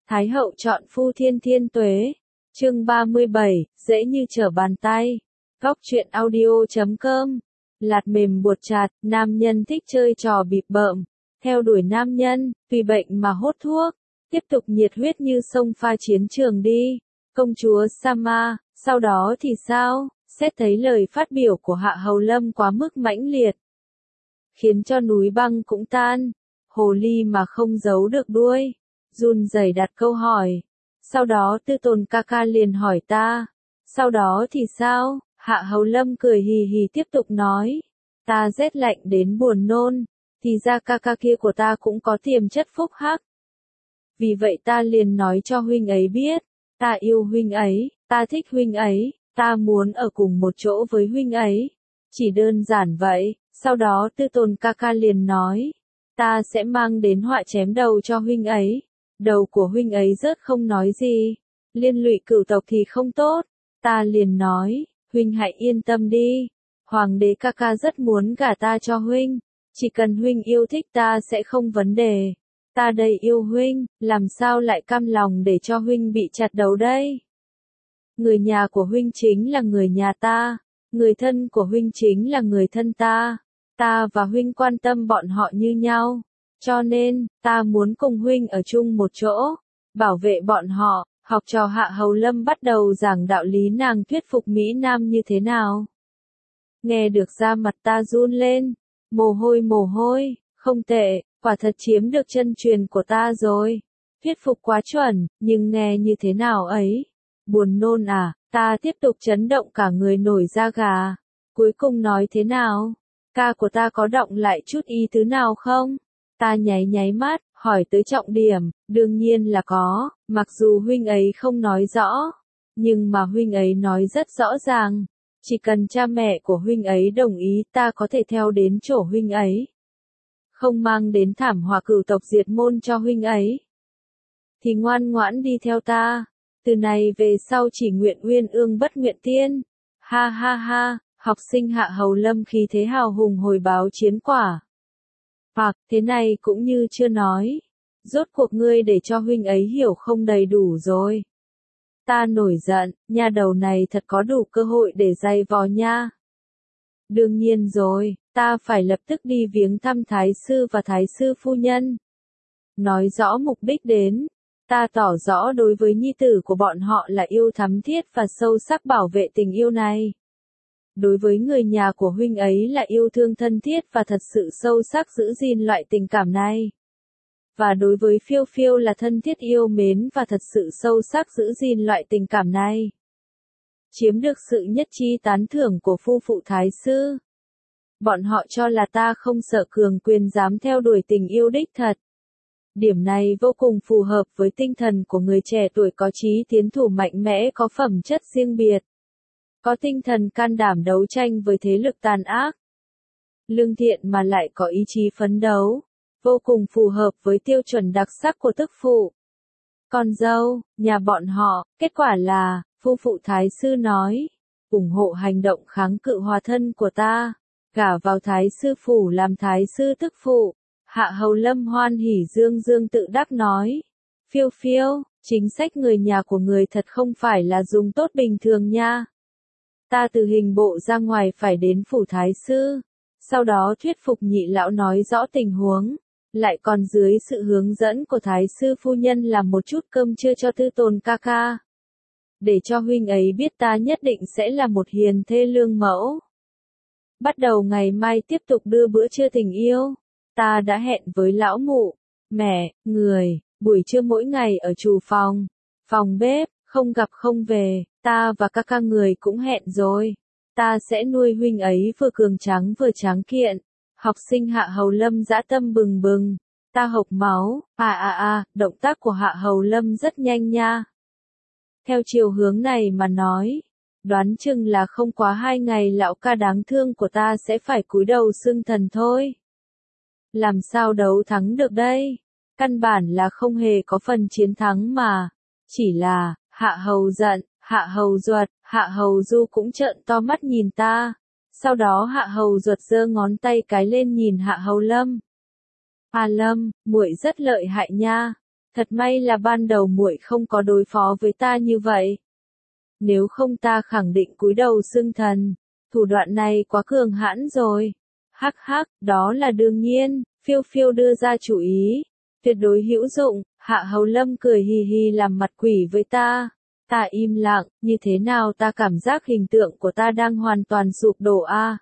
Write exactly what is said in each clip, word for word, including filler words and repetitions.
Thái hậu chọn phu thiên thiên tuế. Chương ba mươi bảy, dễ như trở bàn tay. Góc truyện audio chấm com. Lạt mềm buột chạt, nam nhân thích chơi trò bịp bợm, theo đuổi nam nhân, vì bệnh mà hốt thuốc, tiếp tục nhiệt huyết như sông pha chiến trường đi. Công chúa Sama, sau đó thì sao? Xét thấy lời phát biểu của Hạ Hầu Lâm quá mức mãnh liệt, khiến cho núi băng cũng tan. Hồ ly mà không giấu được đuôi, run rẩy đặt câu hỏi. Sau đó Tư Tồn ca ca liền hỏi ta, sau đó thì sao? Hạ Hầu Lâm cười hì hì tiếp tục nói, ta rét lạnh đến buồn nôn, thì ra ca ca kia của ta cũng có tiềm chất phúc hắc. Vì vậy ta liền nói cho huynh ấy biết, ta yêu huynh ấy, ta thích huynh ấy, ta muốn ở cùng một chỗ với huynh ấy. Chỉ đơn giản vậy. Sau đó Tư Tồn ca ca liền nói, ta sẽ mang đến họa chém đầu cho huynh ấy. Đầu của huynh ấy rớt không nói gì, liên lụy cửu tộc thì không tốt. Ta liền nói, huynh hãy yên tâm đi, hoàng đế ca ca rất muốn gả ta cho huynh, chỉ cần huynh yêu thích ta sẽ không vấn đề. Ta đây yêu huynh, làm sao lại cam lòng để cho huynh bị chặt đầu đây? Người nhà của huynh chính là người nhà ta, người thân của huynh chính là người thân ta, ta và huynh quan tâm bọn họ như nhau, cho nên, ta muốn cùng huynh ở chung một chỗ, bảo vệ bọn họ. Học trò Hạ Hầu Lâm bắt đầu giảng đạo lý nàng thuyết phục Mỹ Nam như thế nào. Nghe được da mặt ta run lên, mồ hôi mồ hôi, không tệ, quả thật chiếm được chân truyền của ta rồi. Thuyết phục quá chuẩn, nhưng nghe như thế nào ấy? Buồn nôn à? Ta tiếp tục chấn động cả người nổi da gà. Cuối cùng nói thế nào? Ca của ta có động lại chút ý tứ nào không? Ta nháy nháy mắt, hỏi tới trọng điểm, đương nhiên là có, mặc dù huynh ấy không nói rõ, nhưng mà huynh ấy nói rất rõ ràng, chỉ cần cha mẹ của huynh ấy đồng ý ta có thể theo đến chỗ huynh ấy. Không mang đến thảm họa cửu tộc diệt môn cho huynh ấy, thì ngoan ngoãn đi theo ta, từ này về sau chỉ nguyện uyên ương bất nguyện tiên. Ha ha ha, học sinh Hạ Hầu Lâm khí thế hào hùng hồi báo chiến quả. Hoặc, thế này cũng như chưa nói. Rốt cuộc ngươi để cho huynh ấy hiểu không đầy đủ rồi. Ta nổi giận, nha đầu này thật có đủ cơ hội để giày vò nha. Đương nhiên rồi, ta phải lập tức đi viếng thăm Thái sư và Thái sư phu nhân. Nói rõ mục đích đến. Ta tỏ rõ đối với nhi tử của bọn họ là yêu thắm thiết và sâu sắc bảo vệ tình yêu này. Đối với người nhà của huynh ấy là yêu thương thân thiết và thật sự sâu sắc giữ gìn loại tình cảm này. Và đối với Phiêu Phiêu là thân thiết yêu mến và thật sự sâu sắc giữ gìn loại tình cảm này. Chiếm được sự nhất trí tán thưởng của phu phụ Thái sư. Bọn họ cho là ta không sợ cường quyền dám theo đuổi tình yêu đích thật. Điểm này vô cùng phù hợp với tinh thần của người trẻ tuổi có chí tiến thủ mạnh mẽ có phẩm chất riêng biệt. Có tinh thần can đảm đấu tranh với thế lực tàn ác. Lương thiện mà lại có ý chí phấn đấu. Vô cùng phù hợp với tiêu chuẩn đặc sắc của tức phụ. Con dâu, nhà bọn họ, kết quả là, phu phụ Thái sư nói, ủng hộ hành động kháng cự hòa thân của ta, gả vào Thái sư phủ làm Thái sư tức phụ. Hạ Hầu Lâm hoan hỉ dương dương tự đắc nói, Phiêu Phiêu, chính sách người nhà của người thật không phải là dùng tốt bình thường nha. Ta từ hình bộ ra ngoài phải đến phủ Thái sư, sau đó thuyết phục nhị lão nói rõ tình huống, lại còn dưới sự hướng dẫn của Thái sư phu nhân làm một chút cơm trưa cho Tư Tồn ca ca. Để cho huynh ấy biết ta nhất định sẽ là một hiền thê lương mẫu. Bắt đầu ngày mai tiếp tục đưa bữa trưa tình yêu, ta đã hẹn với lão mụ, mẹ, người, buổi trưa mỗi ngày ở trù phòng, phòng bếp, không gặp không về. Ta và các ca người cũng hẹn rồi. Ta sẽ nuôi huynh ấy vừa cường tráng vừa tráng kiện. Học sinh Hạ Hầu Lâm dã tâm bừng bừng. Ta hộc máu. À à à, động tác của Hạ Hầu Lâm rất nhanh nha. Theo chiều hướng này mà nói, đoán chừng là không quá hai ngày lão ca đáng thương của ta sẽ phải cúi đầu xưng thần thôi. Làm sao đấu thắng được đây? Căn bản là không hề có phần chiến thắng mà. Chỉ là, Hạ Hầu giận. Hạ Hầu Duật, Hạ Hầu Du cũng trợn to mắt nhìn ta. Sau đó Hạ Hầu Duật giơ ngón tay cái lên nhìn Hạ Hầu Lâm. À Lâm, muội rất lợi hại nha. Thật may là ban đầu muội không có đối phó với ta như vậy. Nếu không ta khẳng định cúi đầu xưng thần, thủ đoạn này quá cường hãn rồi. Hắc hắc, đó là đương nhiên, phiêu phiêu đưa ra chủ ý. Tuyệt đối hữu dụng, Hạ Hầu Lâm cười hì hì làm mặt quỷ với ta. Ta im lặng, như thế nào ta cảm giác hình tượng của ta đang hoàn toàn sụp đổ a. À?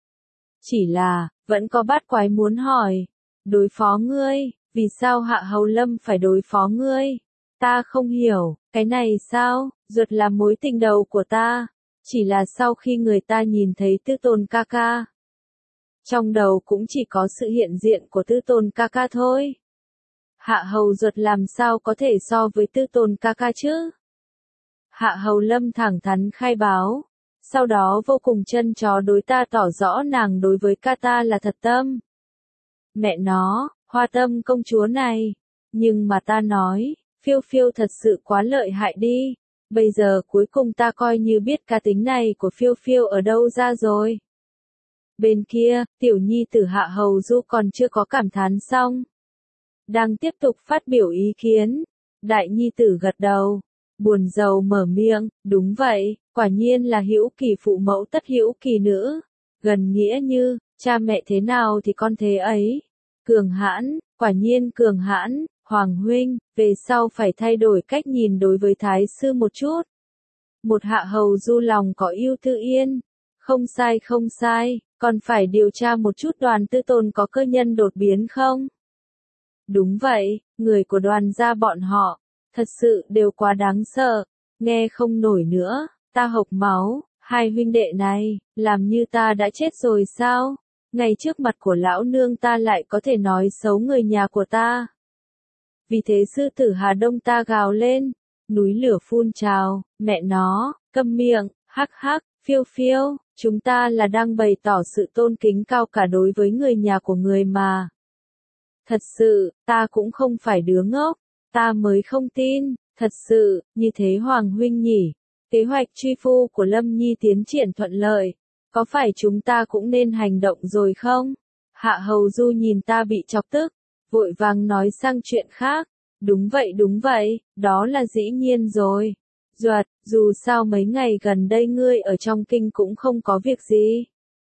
Chỉ là, vẫn có bát quái muốn hỏi. Đối phó ngươi, vì sao Hạ Hầu Lâm phải đối phó ngươi? Ta không hiểu, cái này sao, ruột là mối tình đầu của ta. Chỉ là sau khi người ta nhìn thấy Tư Tôn ca ca. Trong đầu cũng chỉ có sự hiện diện của Tư Tôn ca ca thôi. Hạ Hầu ruột làm sao có thể so với Tư Tôn ca ca chứ? Hạ Hầu Lâm thẳng thắn khai báo. Sau đó vô cùng chân chó đối ta tỏ rõ nàng đối với ca ta là thật tâm. Mẹ nó, Hoa Tâm công chúa này. Nhưng mà ta nói, phiêu phiêu thật sự quá lợi hại đi. Bây giờ cuối cùng ta coi như biết cá tính này của phiêu phiêu ở đâu ra rồi. Bên kia, tiểu nhi tử Hạ Hầu Du còn chưa có cảm thán xong. Đang tiếp tục phát biểu ý kiến. Đại nhi tử gật đầu. Buồn rầu mở miệng, đúng vậy, quả nhiên là hữu kỳ phụ mẫu tất hữu kỳ nữ. Gần nghĩa như, cha mẹ thế nào thì con thế ấy. Cường hãn, quả nhiên cường hãn, Hoàng huynh, về sau phải thay đổi cách nhìn đối với Thái sư một chút. Một Hạ Hầu Du lòng có yêu Tư Yên. Không sai không sai, còn phải điều tra một chút Đoàn Tư Tôn có cơ nhân đột biến không? Đúng vậy, người của Đoàn gia bọn họ, thật sự đều quá đáng sợ, nghe không nổi nữa, ta hộc máu, hai huynh đệ này, làm như ta đã chết rồi sao? Ngay trước mặt của lão nương ta lại có thể nói xấu người nhà của ta. Vì thế sư tử Hà Đông ta gào lên, núi lửa phun trào, mẹ nó, câm miệng, hắc hắc, phiêu phiêu, chúng ta là đang bày tỏ sự tôn kính cao cả đối với người nhà của người mà. Thật sự, ta cũng không phải đứa ngốc, ta mới không tin, thật sự, như thế Hoàng huynh nhỉ. Kế hoạch truy phu của Lâm Nhi tiến triển thuận lợi, có phải chúng ta cũng nên hành động rồi không? Hạ Hầu Du nhìn ta bị chọc tức, vội vàng nói sang chuyện khác. Đúng vậy đúng vậy, đó là dĩ nhiên rồi. Duật, dù sao mấy ngày gần đây ngươi ở trong kinh cũng không có việc gì.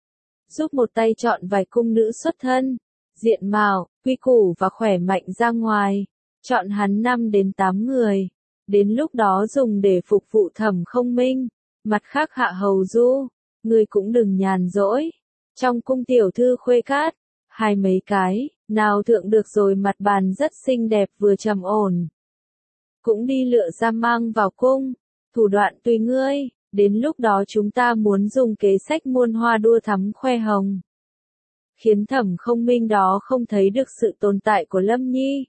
Giúp một tay chọn vài cung nữ xuất thân, diện mạo, quy củ và khỏe mạnh ra ngoài. Chọn hắn năm đến tám người. Đến lúc đó dùng để phục vụ Thẩm Không Minh. Mặt khác Hạ Hầu Du, ngươi cũng đừng nhàn rỗi. Trong cung tiểu thư khuê cát, hai mấy cái, nào thượng được rồi mặt bàn rất xinh đẹp vừa trầm ổn. Cũng đi lựa ra mang vào cung, thủ đoạn tùy ngươi, đến lúc đó chúng ta muốn dùng kế sách muôn hoa đua thắm khoe hồng. Khiến Thẩm Không Minh đó không thấy được sự tồn tại của Lâm Nhi.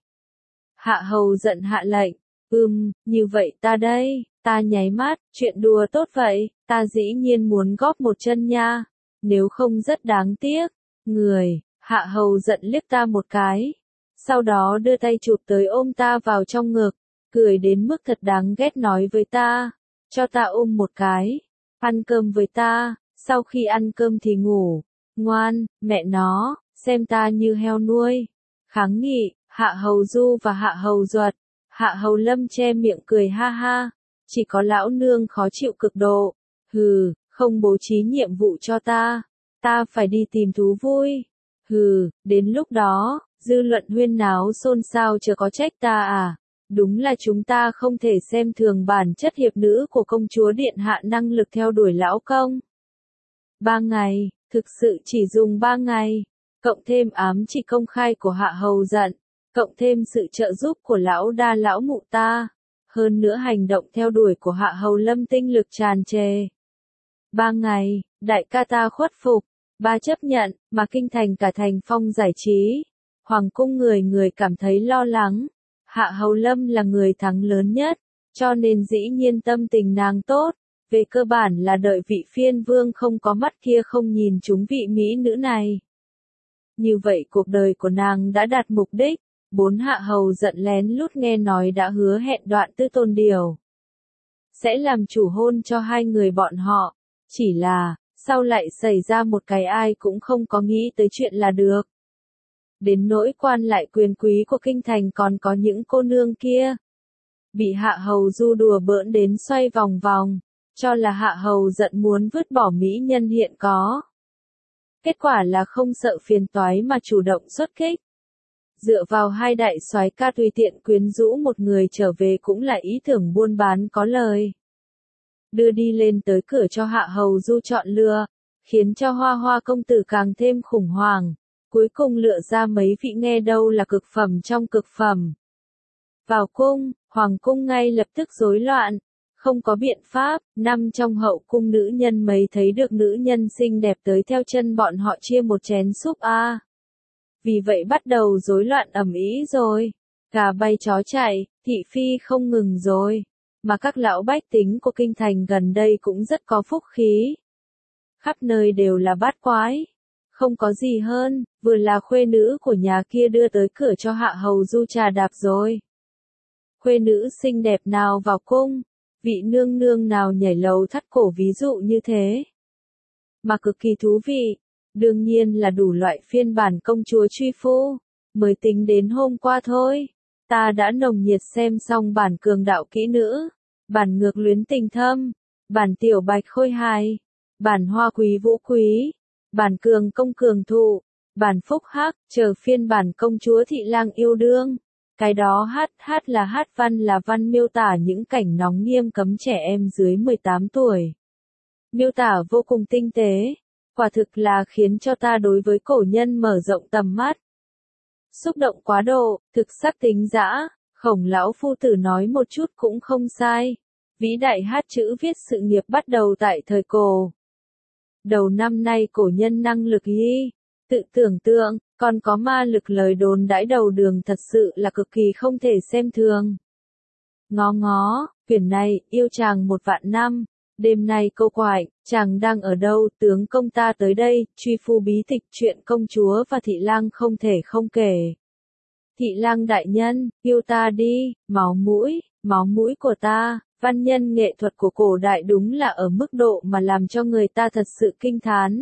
Hạ Hầu giận hạ lệnh, ừm, như vậy ta đây, ta nháy mắt, chuyện đùa tốt vậy, ta dĩ nhiên muốn góp một chân nha, nếu không rất đáng tiếc. Người, Hạ Hầu giận liếc ta một cái, sau đó đưa tay chụp tới ôm ta vào trong ngực, cười đến mức thật đáng ghét nói với ta, cho ta ôm một cái, ăn cơm với ta, sau khi ăn cơm thì ngủ, ngoan, mẹ nó, xem ta như heo nuôi. Kháng nghị, Hạ Hầu Du và Hạ Hầu Duật, Hạ Hầu Lâm che miệng cười ha ha, chỉ có lão nương khó chịu cực độ, hừ, không bố trí nhiệm vụ cho ta, ta phải đi tìm thú vui, hừ, đến lúc đó, dư luận huyên náo xôn xao chưa có trách ta à, đúng là chúng ta không thể xem thường bản chất hiệp nữ của công chúa điện hạ năng lực theo đuổi lão công. Ba ngày, thực sự chỉ dùng ba ngày, cộng thêm ám chỉ công khai của Hạ Hầu giận, cộng thêm sự trợ giúp của lão đa lão mụ ta, hơn nữa hành động theo đuổi của Hạ Hầu Lâm tinh lực tràn trề. Ba ngày, đại ca ta khuất phục, ba chấp nhận, mà kinh thành cả thành phong giải trí. Hoàng cung người người cảm thấy lo lắng, Hạ Hầu Lâm là người thắng lớn nhất, cho nên dĩ nhiên tâm tình nàng tốt, về cơ bản là đợi vị phiên vương không có mắt kia không nhìn chúng vị mỹ nữ này. Như vậy cuộc đời của nàng đã đạt mục đích. Bốn Hạ Hầu giận lén lút nghe nói đã hứa hẹn Đoạn Tư Tôn điều sẽ làm chủ hôn cho hai người bọn họ, chỉ là, sau lại xảy ra một cái ai cũng không có nghĩ tới chuyện là được. Đến nỗi quan lại quyền quý của kinh thành còn có những cô nương kia. Bị Hạ Hầu Du đùa bỡn đến xoay vòng vòng, cho là Hạ Hầu giận muốn vứt bỏ mỹ nhân hiện có. Kết quả là không sợ phiền toái mà chủ động xuất kích. Dựa vào hai đại soái ca tùy tiện quyến rũ một người trở về cũng là ý tưởng buôn bán có lời. Đưa đi lên tới cửa cho Hạ Hầu Du chọn lựa, khiến cho Hoa Hoa công tử càng thêm khủng hoảng, cuối cùng lựa ra mấy vị nghe đâu là cực phẩm trong cực phẩm. Vào cung, hoàng cung ngay lập tức rối loạn, không có biện pháp, năm trong hậu cung nữ nhân mấy thấy được nữ nhân xinh đẹp tới theo chân bọn họ chia một chén súp a. À. Vì vậy bắt đầu rối loạn ầm ĩ rồi, gà bay chó chạy, thị phi không ngừng rồi, mà các lão bách tính của kinh thành gần đây cũng rất có phúc khí. Khắp nơi đều là bát quái, không có gì hơn, vừa là khuê nữ của nhà kia đưa tới cửa cho Hạ Hầu Du trà đạp rồi. Khuê nữ xinh đẹp nào vào cung, vị nương nương nào nhảy lầu thắt cổ ví dụ như thế. Mà cực kỳ thú vị, đương nhiên là đủ loại phiên bản công chúa truy phu, mới tính đến hôm qua thôi. Ta đã nồng nhiệt xem xong bản cường đạo kỹ nữ, bản ngược luyến tình thâm, bản tiểu bạch khôi hài, bản hoa quý vũ quý, bản cường công cường thụ, bản phúc hắc, chờ phiên bản công chúa thị lang yêu đương. Cái đó hát hát là hát văn là văn miêu tả những cảnh nóng nghiêm cấm trẻ em dưới mười tám tuổi. Miêu tả vô cùng tinh tế, quả thực là khiến cho ta đối với cổ nhân mở rộng tầm mắt. Xúc động quá độ, thực sắc tính dã, Khổng lão phu tử nói một chút cũng không sai. Vĩ đại hát chữ viết sự nghiệp bắt đầu tại thời cổ. Đầu năm nay cổ nhân năng lực y, tự tưởng tượng, còn có ma lực lời đồn đãi đầu đường thật sự là cực kỳ không thể xem thường. Ngó ngó, quyển này, yêu chàng một vạn năm, đêm nay câu quại, chàng đang ở đâu, tướng công ta tới đây, truy phu bí tịch chuyện công chúa và thị lang không thể không kể. Thị lang đại nhân, yêu ta đi, máu mũi, máu mũi của ta, văn nhân nghệ thuật của cổ đại đúng là ở mức độ mà làm cho người ta thật sự kinh thán.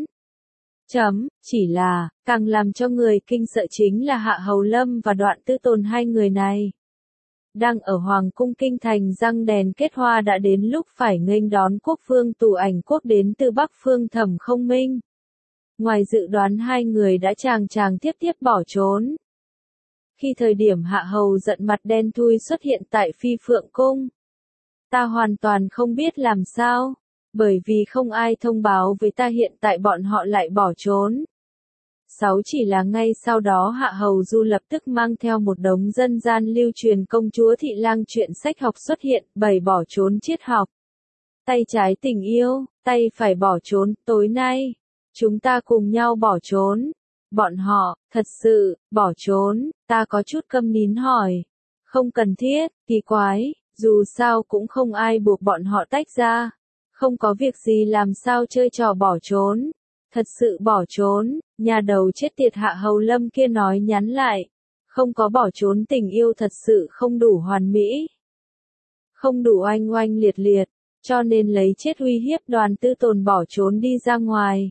Chấm, chỉ là, càng làm cho người kinh sợ chính là Hạ Hầu Lâm và Đoạn Tư Tồn hai người này. Đang ở Hoàng cung kinh thành răng đèn kết hoa đã đến lúc phải nghênh đón quốc phương Tù Ảnh Quốc đến từ Bắc phương Thẩm Không Minh. Ngoài dự đoán hai người đã chàng chàng tiếp tiếp bỏ trốn. Khi thời điểm Hạ Hầu giận mặt đen thui xuất hiện tại Phi Phượng Cung, ta hoàn toàn không biết làm sao, bởi vì không ai thông báo với ta hiện tại bọn họ lại bỏ trốn. Sáu chỉ là ngay sau đó Hạ Hầu Du lập tức mang theo một đống dân gian lưu truyền công chúa thị lang chuyện sách học xuất hiện, bảy bỏ trốn triết học. Tay trái tình yêu, tay phải bỏ trốn, tối nay, chúng ta cùng nhau bỏ trốn. Bọn họ, thật sự, bỏ trốn, ta có chút câm nín hỏi. Không cần thiết, kỳ quái, dù sao cũng không ai buộc bọn họ tách ra. Không có việc gì làm sao chơi trò bỏ trốn. Thật sự bỏ trốn, nhà đầu chết tiệt Hạ Hầu Lâm kia nói nhắn lại. Không có bỏ trốn tình yêu thật sự không đủ hoàn mỹ. Không đủ oanh oanh liệt liệt, cho nên lấy chết uy hiếp Đoàn Tư Tồn bỏ trốn đi ra ngoài.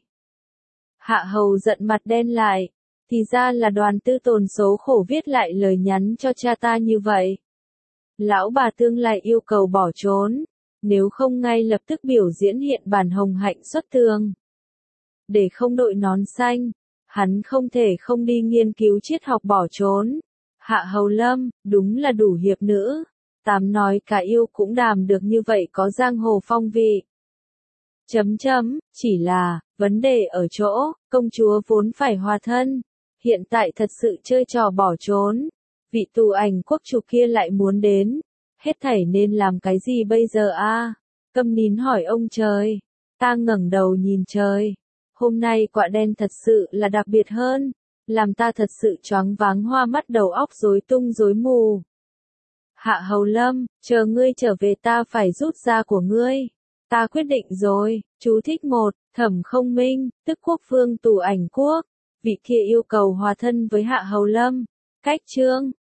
Hạ Hầu giận mặt đen lại, thì ra là Đoàn Tư Tồn xấu khổ viết lại lời nhắn cho cha ta như vậy. Lão bà tương lại yêu cầu bỏ trốn, nếu không ngay lập tức biểu diễn hiện bản hồng hạnh xuất thường. Để không đội nón xanh, hắn không thể không đi nghiên cứu triết học bỏ trốn. Hạ Hầu Lâm, đúng là đủ hiệp nữ. Tám nói cả yêu cũng đàm được như vậy có giang hồ phong vị. Chấm chấm, chỉ là, vấn đề ở chỗ, công chúa vốn phải hòa thân. Hiện tại thật sự chơi trò bỏ trốn. Vị Tù Ảnh Quốc chủ kia lại muốn đến. Hết thảy nên làm cái gì bây giờ a? À? Câm nín hỏi ông trời. Ta ngẩng đầu nhìn trời. Hôm nay quả đen thật sự là đặc biệt hơn. Làm ta thật sự choáng váng hoa mắt đầu óc rối tung rối mù. Hạ Hầu Lâm, chờ ngươi trở về ta phải rút ra của ngươi. Ta quyết định rồi. Chú thích một, Thẩm Không Minh, tức quốc vương Tù Ảnh Quốc. Vị kia yêu cầu hòa thân với Hạ Hầu Lâm. Cách chương.